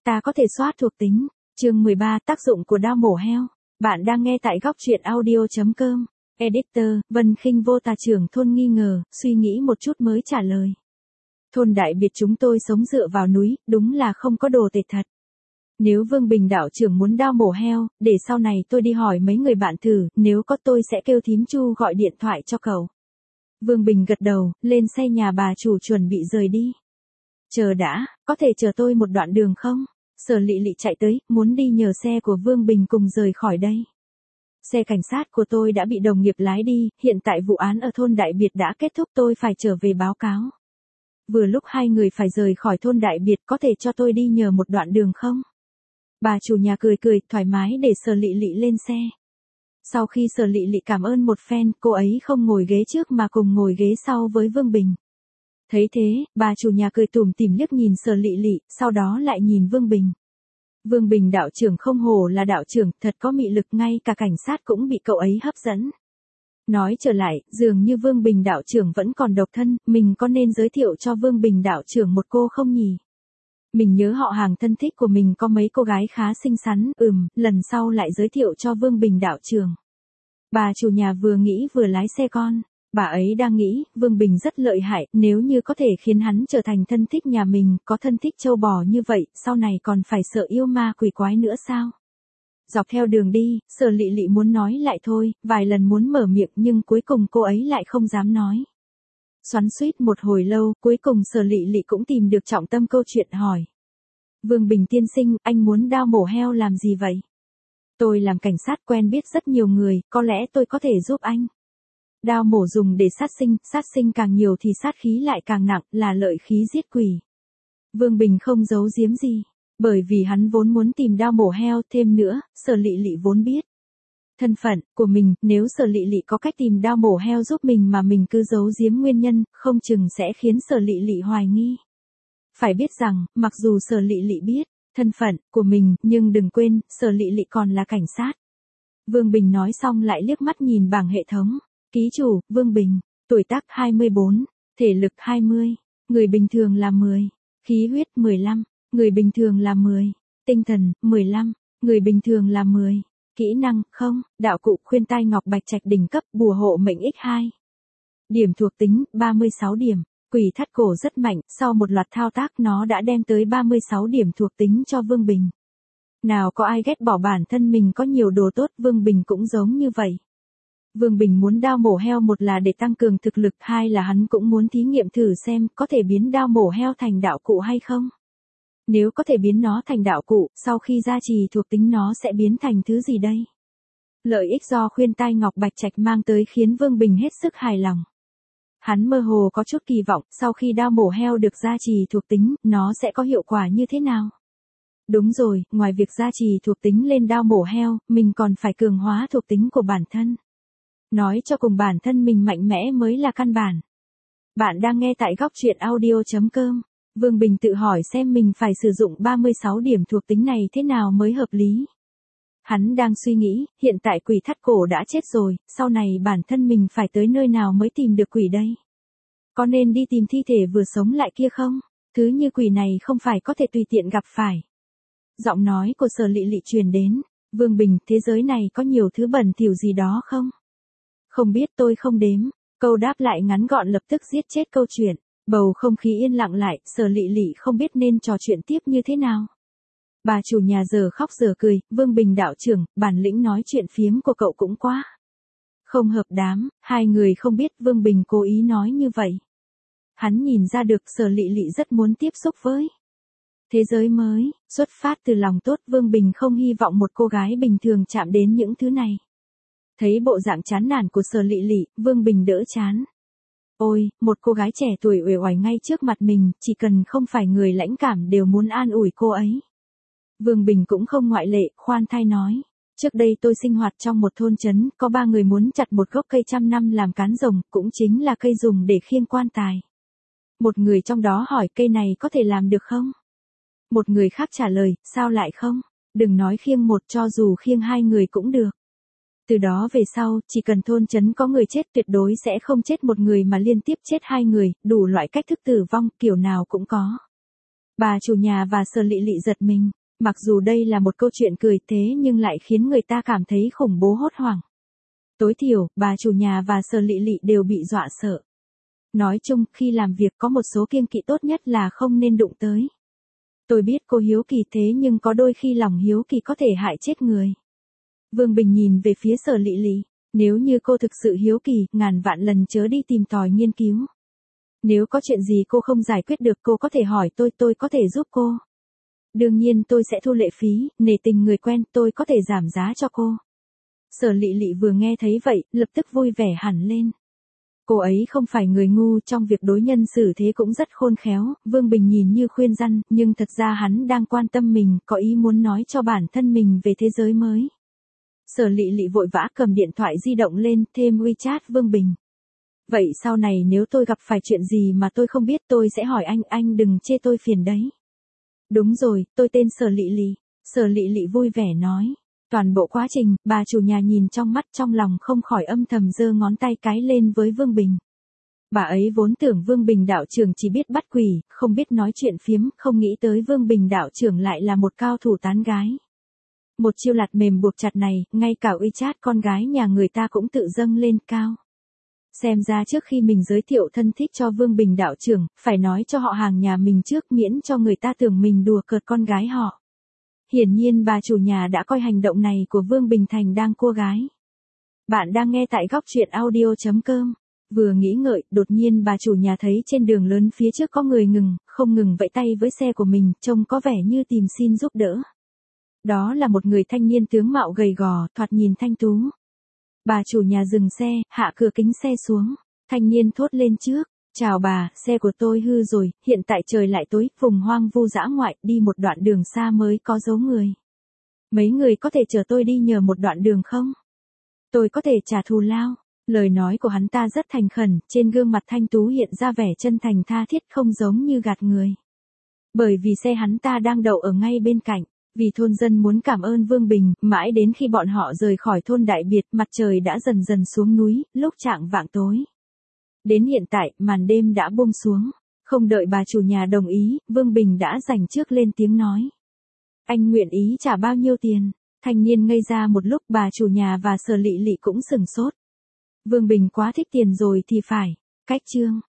Ta có thể soát thuộc tính. Chương 13, tác dụng của dao mổ heo. Bạn đang nghe tại góc truyện audio.com. Editor, Vân Khinh Vô Tà trưởng thôn nghi ngờ, suy nghĩ một chút mới trả lời. Thôn Đại Biệt chúng tôi sống dựa vào núi, đúng là không có đồ tệ thật. Nếu Vương Bình đạo trưởng muốn dao mổ heo, để sau này tôi đi hỏi mấy người bạn thử, nếu có tôi sẽ kêu thím Chu gọi điện thoại cho cậu. Vương Bình gật đầu, lên xe nhà bà chủ chuẩn bị rời đi. Chờ đã, có thể chờ tôi một đoạn đường không? Sở Lị Lị chạy tới, muốn đi nhờ xe của Vương Bình cùng rời khỏi đây. Xe cảnh sát của tôi đã bị đồng nghiệp lái đi, hiện tại vụ án ở thôn Đại Biệt đã kết thúc, tôi phải trở về báo cáo. Vừa lúc hai người phải rời khỏi thôn Đại Biệt, có thể cho tôi đi nhờ một đoạn đường không? Bà chủ nhà cười cười, thoải mái để Sở Lị Lị lên xe. Sau khi Sở Lị Lị cảm ơn một phen, cô ấy không ngồi ghế trước mà cùng ngồi ghế sau với Vương Bình. Thấy thế, bà chủ nhà cười tủm tỉm liếc nhìn Sở Lị Lị, sau đó lại nhìn Vương Bình. Vương Bình đạo trưởng không hổ là đạo trưởng, thật có mị lực, ngay cả cảnh sát cũng bị cậu ấy hấp dẫn. Nói trở lại, dường như Vương Bình đạo trưởng vẫn còn độc thân, mình có nên giới thiệu cho Vương Bình đạo trưởng một cô không nhỉ? Mình nhớ họ hàng thân thích của mình có mấy cô gái khá xinh xắn, lần sau lại giới thiệu cho Vương Bình đạo trưởng. Bà chủ nhà vừa nghĩ vừa lái xe con. Bà ấy đang nghĩ, Vương Bình rất lợi hại, nếu như có thể khiến hắn trở thành thân thích nhà mình, có thân thích trâu bò như vậy, sau này còn phải sợ yêu ma quỷ quái nữa sao? Dọc theo đường đi, Sở Lị Lị muốn nói lại thôi, vài lần muốn mở miệng nhưng cuối cùng cô ấy lại không dám nói. Xoắn xuýt một hồi lâu, cuối cùng Sở Lị Lị cũng tìm được trọng tâm câu chuyện hỏi. Vương Bình tiên sinh, anh muốn dao mổ heo làm gì vậy? Tôi làm cảnh sát quen biết rất nhiều người, có lẽ tôi có thể giúp anh. Dao mổ dùng để sát sinh càng nhiều thì sát khí lại càng nặng, là lợi khí giết quỷ. Vương Bình không giấu giếm gì, bởi vì hắn vốn muốn tìm dao mổ heo, thêm nữa, Sở Lị Lị vốn biết thân phận của mình, nếu Sở Lị Lị có cách tìm dao mổ heo giúp mình mà mình cứ giấu giếm nguyên nhân, không chừng sẽ khiến Sở Lị Lị hoài nghi. Phải biết rằng, mặc dù Sở Lị Lị biết thân phận của mình, nhưng đừng quên, Sở Lị Lị còn là cảnh sát. Vương Bình nói xong lại liếc mắt nhìn bảng hệ thống. Ký chủ, Vương Bình, tuổi tác 24, thể lực 20, người bình thường là 10, khí huyết 15, người bình thường là 10, tinh thần 15, người bình thường là 10, kỹ năng không, đạo cụ khuyên tai ngọc bạch trạch đỉnh cấp, bùa hộ mệnh x2. Điểm thuộc tính 36 điểm, quỷ thắt cổ rất mạnh, sau một loạt thao tác nó đã đem tới 36 điểm thuộc tính cho Vương Bình. Nào có ai ghét bỏ bản thân mình có nhiều đồ tốt, Vương Bình cũng giống như vậy. Vương Bình muốn dao mổ heo, một là để tăng cường thực lực, hai là hắn cũng muốn thí nghiệm thử xem có thể biến dao mổ heo thành đạo cụ hay không. Nếu có thể biến nó thành đạo cụ, sau khi gia trì thuộc tính nó sẽ biến thành thứ gì đây? Lợi ích do khuyên tai ngọc bạch trạch mang tới khiến Vương Bình hết sức hài lòng. Hắn mơ hồ có chút kỳ vọng, sau khi dao mổ heo được gia trì thuộc tính, nó sẽ có hiệu quả như thế nào? Đúng rồi, ngoài việc gia trì thuộc tính lên dao mổ heo, mình còn phải cường hóa thuộc tính của bản thân. Nói cho cùng bản thân mình mạnh mẽ mới là căn bản. Bạn đang nghe tại góc truyện audio.com. Vương Bình tự hỏi xem mình phải sử dụng 36 điểm thuộc tính này thế nào mới hợp lý. Hắn đang suy nghĩ, hiện tại quỷ thắt cổ đã chết rồi, sau này bản thân mình phải tới nơi nào mới tìm được quỷ đây? Có nên đi tìm thi thể vừa sống lại kia không? Thứ như quỷ này không phải có thể tùy tiện gặp phải. Giọng nói của Sở Lị Lị truyền đến. Vương Bình, thế giới này có nhiều thứ bẩn thỉu gì đó không? Không biết, tôi không đếm. Câu đáp lại ngắn gọn lập tức giết chết câu chuyện. Bầu không khí yên lặng lại, Sở Lị Lị không biết nên trò chuyện tiếp như thế nào. Bà chủ nhà giờ khóc giờ cười, Vương Bình đạo trưởng, bản lĩnh nói chuyện phiếm của cậu cũng quá không hợp đám, hai người không biết Vương Bình cố ý nói như vậy. Hắn nhìn ra được Sở Lị Lị rất muốn tiếp xúc với thế giới mới, xuất phát từ lòng tốt, Vương Bình không hy vọng một cô gái bình thường chạm đến những thứ này. Thấy bộ dạng chán nản của Sở Lị Lị, Vương Bình đỡ chán. Ôi, một cô gái trẻ tuổi uể oải ngay trước mặt mình, chỉ cần không phải người lãnh cảm đều muốn an ủi cô ấy. Vương Bình cũng không ngoại lệ, khoan thai nói. Trước đây tôi sinh hoạt trong một thôn trấn, có 3 người muốn chặt một gốc cây trăm năm làm cán rồng, cũng chính là cây dùng để khiêng quan tài. Một người trong đó hỏi cây này có thể làm được không? Một người khác trả lời, sao lại không? Đừng nói khiêng một, cho dù khiêng 2 người cũng được. Từ đó về sau, chỉ cần thôn trấn có người chết tuyệt đối sẽ không chết một người mà liên tiếp chết 2 người, đủ loại cách thức tử vong, kiểu nào cũng có. Bà chủ nhà và Sở Lị Lị giật mình, mặc dù đây là một câu chuyện cười thế nhưng lại khiến người ta cảm thấy khủng bố hốt hoảng. Tối thiểu, bà chủ nhà và Sở Lị Lị đều bị dọa sợ. Nói chung, khi làm việc có một số kiêng kỵ tốt nhất là không nên đụng tới. Tôi biết cô hiếu kỳ thế nhưng có đôi khi lòng hiếu kỳ có thể hại chết người. Vương Bình nhìn về phía Sở Lị Lị, nếu như cô thực sự hiếu kỳ, ngàn vạn lần chớ đi tìm tòi nghiên cứu. Nếu có chuyện gì cô không giải quyết được cô có thể hỏi tôi có thể giúp cô. Đương nhiên tôi sẽ thu lệ phí, nể tình người quen tôi có thể giảm giá cho cô. Sở Lị Lị vừa nghe thấy vậy, lập tức vui vẻ hẳn lên. Cô ấy không phải người ngu, trong việc đối nhân xử thế cũng rất khôn khéo. Vương Bình nhìn như khuyên răn, nhưng thật ra hắn đang quan tâm mình, có ý muốn nói cho bản thân mình về thế giới mới. Sở Lị Lị vội vã cầm điện thoại di động lên, thêm WeChat Vương Bình. Vậy sau này nếu tôi gặp phải chuyện gì mà tôi không biết tôi sẽ hỏi anh đừng chê tôi phiền đấy. Đúng rồi, tôi tên Sở Lị Lị. Sở Lị Lị vui vẻ nói. Toàn bộ quá trình, bà chủ nhà nhìn trong mắt trong lòng không khỏi âm thầm giơ ngón tay cái lên với Vương Bình. Bà ấy vốn tưởng Vương Bình đạo trưởng chỉ biết bắt quỷ, không biết nói chuyện phiếm, không nghĩ tới Vương Bình đạo trưởng lại là một cao thủ tán gái. Một chiêu lạt mềm buộc chặt này, ngay cả WeChat con gái nhà người ta cũng tự dâng lên cao. Xem ra trước khi mình giới thiệu thân thích cho Vương Bình đạo trưởng, phải nói cho họ hàng nhà mình trước miễn cho người ta tưởng mình đùa cợt con gái họ. Hiển nhiên bà chủ nhà đã coi hành động này của Vương Bình thành đang cua gái. Bạn đang nghe tại góc truyện audio.com. Vừa nghĩ ngợi, đột nhiên bà chủ nhà thấy trên đường lớn phía trước có người không ngừng vẫy tay với xe của mình, trông có vẻ như tìm xin giúp đỡ. Đó là một người thanh niên tướng mạo gầy gò, thoạt nhìn thanh tú. Bà chủ nhà dừng xe, hạ cửa kính xe xuống. Thanh niên thốt lên trước. Chào bà, xe của tôi hư rồi, hiện tại trời lại tối, vùng hoang vu dã ngoại, đi một đoạn đường xa mới có dấu người. Mấy người có thể chở tôi đi nhờ một đoạn đường không? Tôi có thể trả thù lao. Lời nói của hắn ta rất thành khẩn, trên gương mặt thanh tú hiện ra vẻ chân thành tha thiết không giống như gạt người. Bởi vì xe hắn ta đang đậu ở ngay bên cạnh. Vì thôn dân muốn cảm ơn Vương Bình, mãi đến khi bọn họ rời khỏi thôn Đại Biệt, mặt trời đã dần dần xuống núi, lúc chạng vạng tối. Đến hiện tại, màn đêm đã buông xuống. Không đợi bà chủ nhà đồng ý, Vương Bình đã giành trước lên tiếng nói. Anh nguyện ý trả bao nhiêu tiền? Thanh niên ngây ra một lúc, bà chủ nhà và Sở Lị Lị cũng sửng sốt. Vương Bình quá thích tiền rồi thì phải. Cách chương.